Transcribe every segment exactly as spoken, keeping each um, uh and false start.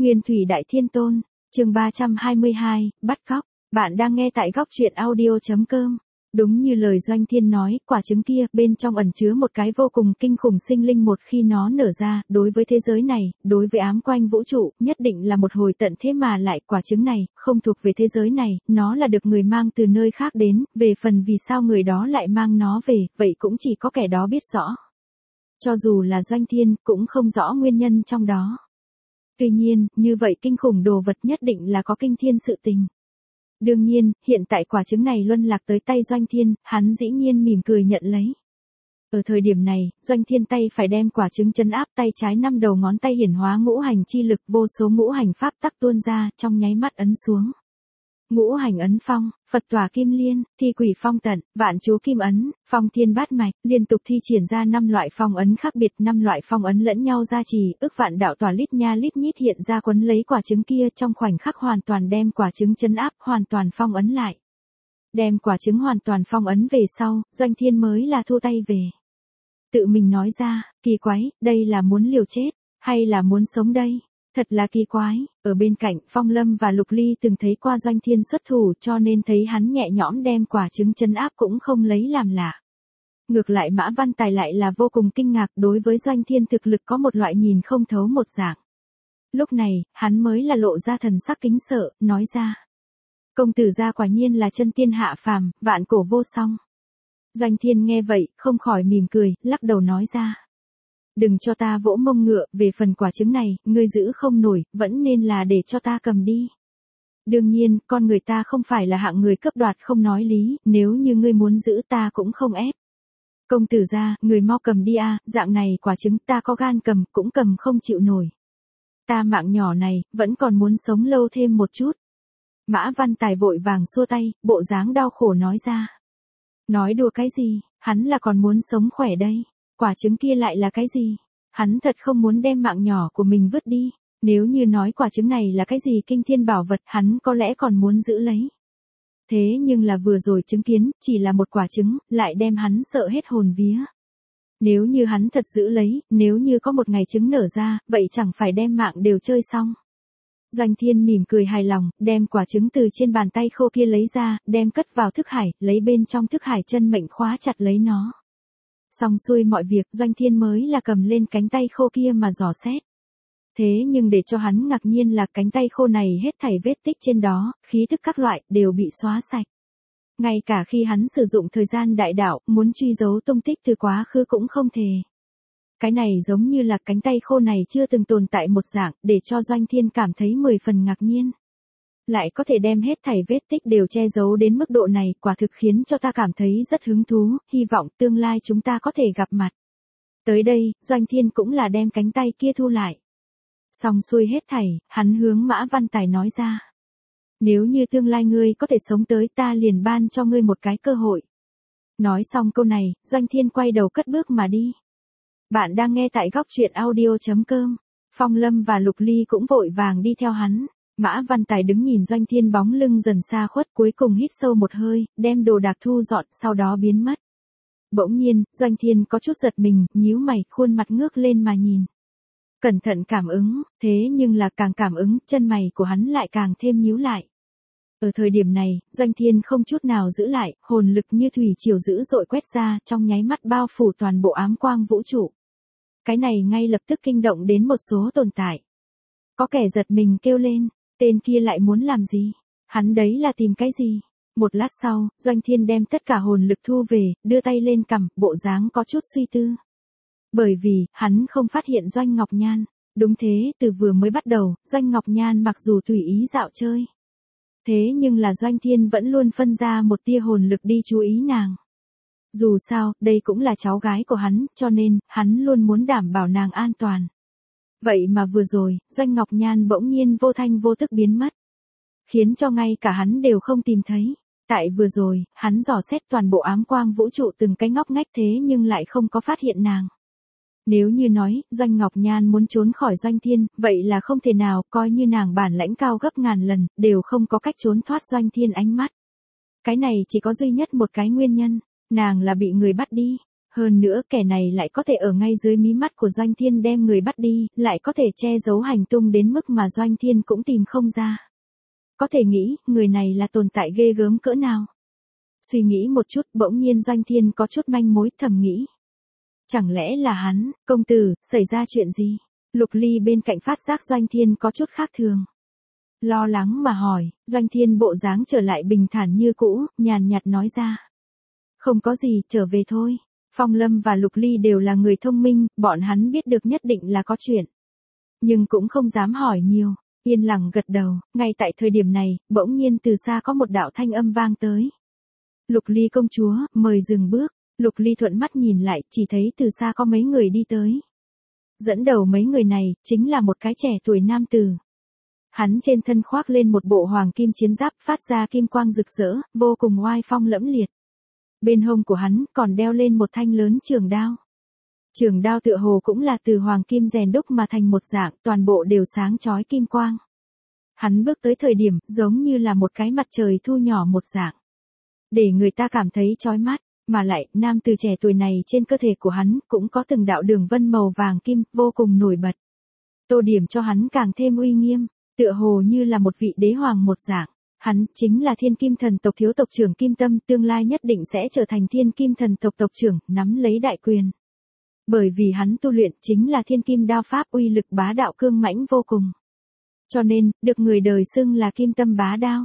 Nguyên thủy đại thiên tôn, chương ba trăm hai mươi hai, bắt cóc. Bạn đang nghe tại góc truyện audio chấm com. Đúng như lời Doanh Thiên nói, quả trứng kia bên trong ẩn chứa một cái vô cùng kinh khủng sinh linh, một khi nó nở ra, đối với thế giới này, đối với ám quanh vũ trụ, nhất định là một hồi tận thế, mà lại quả trứng này không thuộc về thế giới này, nó là được người mang từ nơi khác đến, về phần vì sao người đó lại mang nó về, vậy cũng chỉ có kẻ đó biết rõ. Cho dù là Doanh Thiên, cũng không rõ nguyên nhân trong đó. Tuy nhiên, như vậy kinh khủng đồ vật nhất định là có kinh thiên sự tình. Đương nhiên, hiện tại quả trứng này luân lạc tới tay Doanh Thiên, hắn dĩ nhiên mỉm cười nhận lấy. Ở thời điểm này, Doanh Thiên tay phải đem quả trứng trấn áp, tay trái năm đầu ngón tay hiển hóa ngũ hành chi lực, vô số ngũ hành pháp tắc tuôn ra, trong nháy mắt ấn xuống. Ngũ hành ấn phong, Phật tỏa kim liên, thi quỷ phong tận, vạn chú kim ấn, phong thiên bát mạch, liên tục thi triển ra năm loại phong ấn khác biệt, năm loại phong ấn lẫn nhau gia trì, ức vạn đạo tỏa lít nha lít nhít hiện ra quấn lấy quả trứng kia, trong khoảnh khắc hoàn toàn đem quả trứng trấn áp, hoàn toàn phong ấn lại. Đem quả trứng hoàn toàn phong ấn về sau, Doanh Thiên mới là thu tay về. Tự mình nói ra, kỳ quái, đây là muốn liều chết, hay là muốn sống đây? Thật là kỳ quái, ở bên cạnh, Phong Lâm và Lục Ly từng thấy qua Doanh Thiên xuất thủ, cho nên thấy hắn nhẹ nhõm đem quả trứng trấn áp cũng không lấy làm lạ. Ngược lại Mã Văn Tài lại là vô cùng kinh ngạc, đối với Doanh Thiên thực lực có một loại nhìn không thấu một dạng. Lúc này, hắn mới là lộ ra thần sắc kính sợ, nói ra. Công tử gia quả nhiên là chân tiên hạ phàm, vạn cổ vô song. Doanh Thiên nghe vậy, không khỏi mỉm cười, lắc đầu nói ra. Đừng cho ta vỗ mông ngựa, về phần quả trứng này, ngươi giữ không nổi, vẫn nên là để cho ta cầm đi. Đương nhiên, con người ta không phải là hạng người cướp đoạt không nói lý, nếu như ngươi muốn giữ ta cũng không ép. Công tử gia, người mau cầm đi a, dạng này quả trứng ta có gan cầm, cũng cầm không chịu nổi. Ta mạng nhỏ này, vẫn còn muốn sống lâu thêm một chút. Mã Văn Tài vội vàng xua tay, bộ dáng đau khổ nói ra. Nói đùa cái gì, hắn là còn muốn sống khỏe đây. Quả trứng kia lại là cái gì? Hắn thật không muốn đem mạng nhỏ của mình vứt đi. Nếu như nói quả trứng này là cái gì kinh thiên bảo vật, hắn có lẽ còn muốn giữ lấy. Thế nhưng là vừa rồi chứng kiến, chỉ là một quả trứng, lại đem hắn sợ hết hồn vía. Nếu như hắn thật giữ lấy, nếu như có một ngày trứng nở ra, vậy chẳng phải đem mạng đều chơi xong. Doanh Thiên mỉm cười hài lòng, đem quả trứng từ trên bàn tay khô kia lấy ra, đem cất vào thức hải, lấy bên trong thức hải chân mệnh khóa chặt lấy nó. Xong xuôi mọi việc, Doanh Thiên mới là cầm lên cánh tay khô kia mà dò xét. Thế nhưng để cho hắn ngạc nhiên là cánh tay khô này hết thảy vết tích trên đó, khí thức các loại, đều bị xóa sạch. Ngay cả khi hắn sử dụng thời gian đại đạo, muốn truy dấu tung tích từ quá khứ cũng không thể. Cái này giống như là cánh tay khô này chưa từng tồn tại một dạng, để cho Doanh Thiên cảm thấy mười phần ngạc nhiên. Lại có thể đem hết thảy vết tích đều che giấu đến mức độ này, quả thực khiến cho ta cảm thấy rất hứng thú, hy vọng tương lai chúng ta có thể gặp mặt. Tới đây, Doanh Thiên cũng là đem cánh tay kia thu lại. Xong xuôi hết thảy, hắn hướng Mã Văn Tài nói ra. Nếu như tương lai ngươi có thể sống tới, ta liền ban cho ngươi một cái cơ hội. Nói xong câu này, Doanh Thiên quay đầu cất bước mà đi. Bạn đang nghe tại góc truyện audio chấm com. Phong Lâm và Lục Ly cũng vội vàng đi theo hắn. Mã Văn Tài đứng nhìn Doanh Thiên bóng lưng dần xa khuất, cuối cùng hít sâu một hơi, đem đồ đạc thu dọn, sau đó biến mất. Bỗng nhiên, Doanh Thiên có chút giật mình, nhíu mày, khuôn mặt ngước lên mà nhìn. Cẩn thận cảm ứng, thế nhưng là càng cảm ứng, chân mày của hắn lại càng thêm nhíu lại. Ở thời điểm này, Doanh Thiên không chút nào giữ lại, hồn lực như thủy triều dữ dội quét ra, trong nháy mắt bao phủ toàn bộ ám quang vũ trụ. Cái này ngay lập tức kinh động đến một số tồn tại. Có kẻ giật mình kêu lên, tên kia lại muốn làm gì? Hắn đấy là tìm cái gì? Một lát sau, Doanh Thiên đem tất cả hồn lực thu về, đưa tay lên cằm, bộ dáng có chút suy tư. Bởi vì, hắn không phát hiện Doanh Ngọc Nhan. Đúng thế, từ vừa mới bắt đầu, Doanh Ngọc Nhan mặc dù tùy ý dạo chơi. Thế nhưng là Doanh Thiên vẫn luôn phân ra một tia hồn lực đi chú ý nàng. Dù sao, đây cũng là cháu gái của hắn, cho nên, hắn luôn muốn đảm bảo nàng an toàn. Vậy mà vừa rồi, Doanh Ngọc Nhan bỗng nhiên vô thanh vô tức biến mất. Khiến cho ngay cả hắn đều không tìm thấy. Tại vừa rồi, hắn dò xét toàn bộ ám quang vũ trụ từng cái ngóc ngách thế nhưng lại không có phát hiện nàng. Nếu như nói, Doanh Ngọc Nhan muốn trốn khỏi Doanh Thiên, vậy là không thể nào, coi như nàng bản lãnh cao gấp ngàn lần, đều không có cách trốn thoát Doanh Thiên ánh mắt. Cái này chỉ có duy nhất một cái nguyên nhân, nàng là bị người bắt đi. Hơn nữa kẻ này lại có thể ở ngay dưới mí mắt của Doanh Thiên đem người bắt đi, lại có thể che giấu hành tung đến mức mà Doanh Thiên cũng tìm không ra. Có thể nghĩ, người này là tồn tại ghê gớm cỡ nào. Suy nghĩ một chút, bỗng nhiên Doanh Thiên có chút manh mối, thầm nghĩ. Chẳng lẽ là hắn, công tử, xảy ra chuyện gì? Lục Ly bên cạnh phát giác Doanh Thiên có chút khác thường. Lo lắng mà hỏi, Doanh Thiên bộ dáng trở lại bình thản như cũ, nhàn nhạt nói ra. Không có gì, trở về thôi. Phong Lâm và Lục Ly đều là người thông minh, bọn hắn biết được nhất định là có chuyện. Nhưng cũng không dám hỏi nhiều, yên lặng gật đầu, ngay tại thời điểm này, bỗng nhiên từ xa có một đạo thanh âm vang tới. Lục Ly công chúa, mời dừng bước. Lục Ly thuận mắt nhìn lại, chỉ thấy từ xa có mấy người đi tới. Dẫn đầu mấy người này, chính là một cái trẻ tuổi nam tử. Hắn trên thân khoác lên một bộ hoàng kim chiến giáp phát ra kim quang rực rỡ, vô cùng oai phong lẫm liệt. Bên hông của hắn còn đeo lên một thanh lớn trường đao. Trường đao tựa hồ cũng là từ hoàng kim rèn đúc mà thành một dạng, toàn bộ đều sáng chói kim quang. Hắn bước tới thời điểm, giống như là một cái mặt trời thu nhỏ một dạng. Để người ta cảm thấy chói mắt, mà lại, nam từ trẻ tuổi này trên cơ thể của hắn cũng có từng đạo đường vân màu vàng kim, vô cùng nổi bật. Tô điểm cho hắn càng thêm uy nghiêm, tựa hồ như là một vị đế hoàng một dạng. Hắn chính là Thiên Kim Thần tộc thiếu tộc trưởng Kim Tâm, tương lai nhất định sẽ trở thành Thiên Kim Thần tộc tộc trưởng, nắm lấy đại quyền. Bởi vì hắn tu luyện chính là Thiên Kim đao pháp uy lực bá đạo cương mãnh vô cùng. Cho nên, được người đời xưng là Kim Tâm bá đao.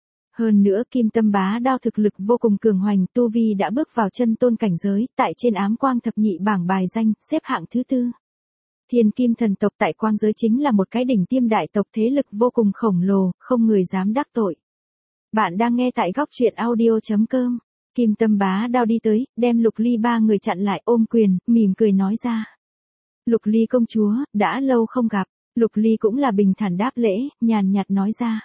Hơn nữa Kim Tâm bá đao thực lực vô cùng cường hoành, tu vi đã bước vào chân tôn cảnh giới, tại trên ám quang thập nhị bảng bài danh, xếp hạng thứ tư. Thiên Kim Thần tộc tại quang giới chính là một cái đỉnh tiêm đại tộc, thế lực vô cùng khổng lồ, không người dám đắc tội. Bạn đang nghe tại góc truyện audio chấm com. Kim Tâm bá đao đi tới, đem Lục Ly ba người chặn lại, ôm quyền, mỉm cười nói ra. Lục Ly công chúa, đã lâu không gặp. Lục Ly cũng là bình thản đáp lễ, nhàn nhạt nói ra.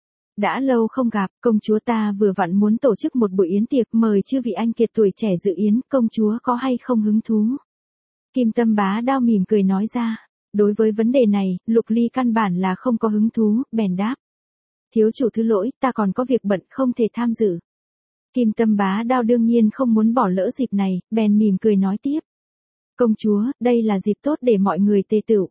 Đã lâu không gặp, công chúa ta vừa vặn muốn tổ chức một buổi yến tiệc, mời chư vị anh kiệt tuổi trẻ dự yến, công chúa có hay không hứng thú? Kim Tâm bá đao mỉm cười nói ra. Đối với vấn đề này, Lục Ly căn bản là không có hứng thú, bèn đáp. Thiếu chủ thứ lỗi, ta còn có việc bận không thể tham dự. Kim Tâm bá đao đương nhiên không muốn bỏ lỡ dịp này, bèn mỉm cười nói tiếp. Công chúa, đây là dịp tốt để mọi người tề tựu.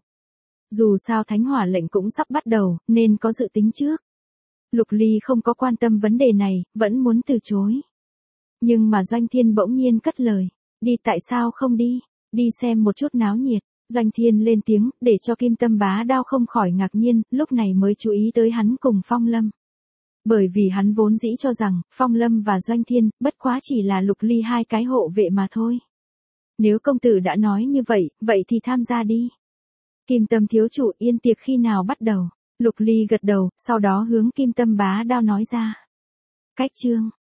Dù sao thánh hỏa lệnh cũng sắp bắt đầu, nên có dự tính trước. Lục Ly không có quan tâm vấn đề này, vẫn muốn từ chối. Nhưng mà Doanh Thiên bỗng nhiên cất lời. Đi tại sao không đi? Đi xem một chút náo nhiệt. Doanh Thiên lên tiếng, để cho Kim Tâm bá đao không khỏi ngạc nhiên, lúc này mới chú ý tới hắn cùng Phong Lâm. Bởi vì hắn vốn dĩ cho rằng, Phong Lâm và Doanh Thiên, bất quá chỉ là Lục Ly hai cái hộ vệ mà thôi. Nếu công tử đã nói như vậy, vậy thì tham gia đi. Kim Tâm thiếu chủ, yên tiệc khi nào bắt đầu? Lục Ly gật đầu, sau đó hướng Kim Tâm bá đao nói ra. Cách chương,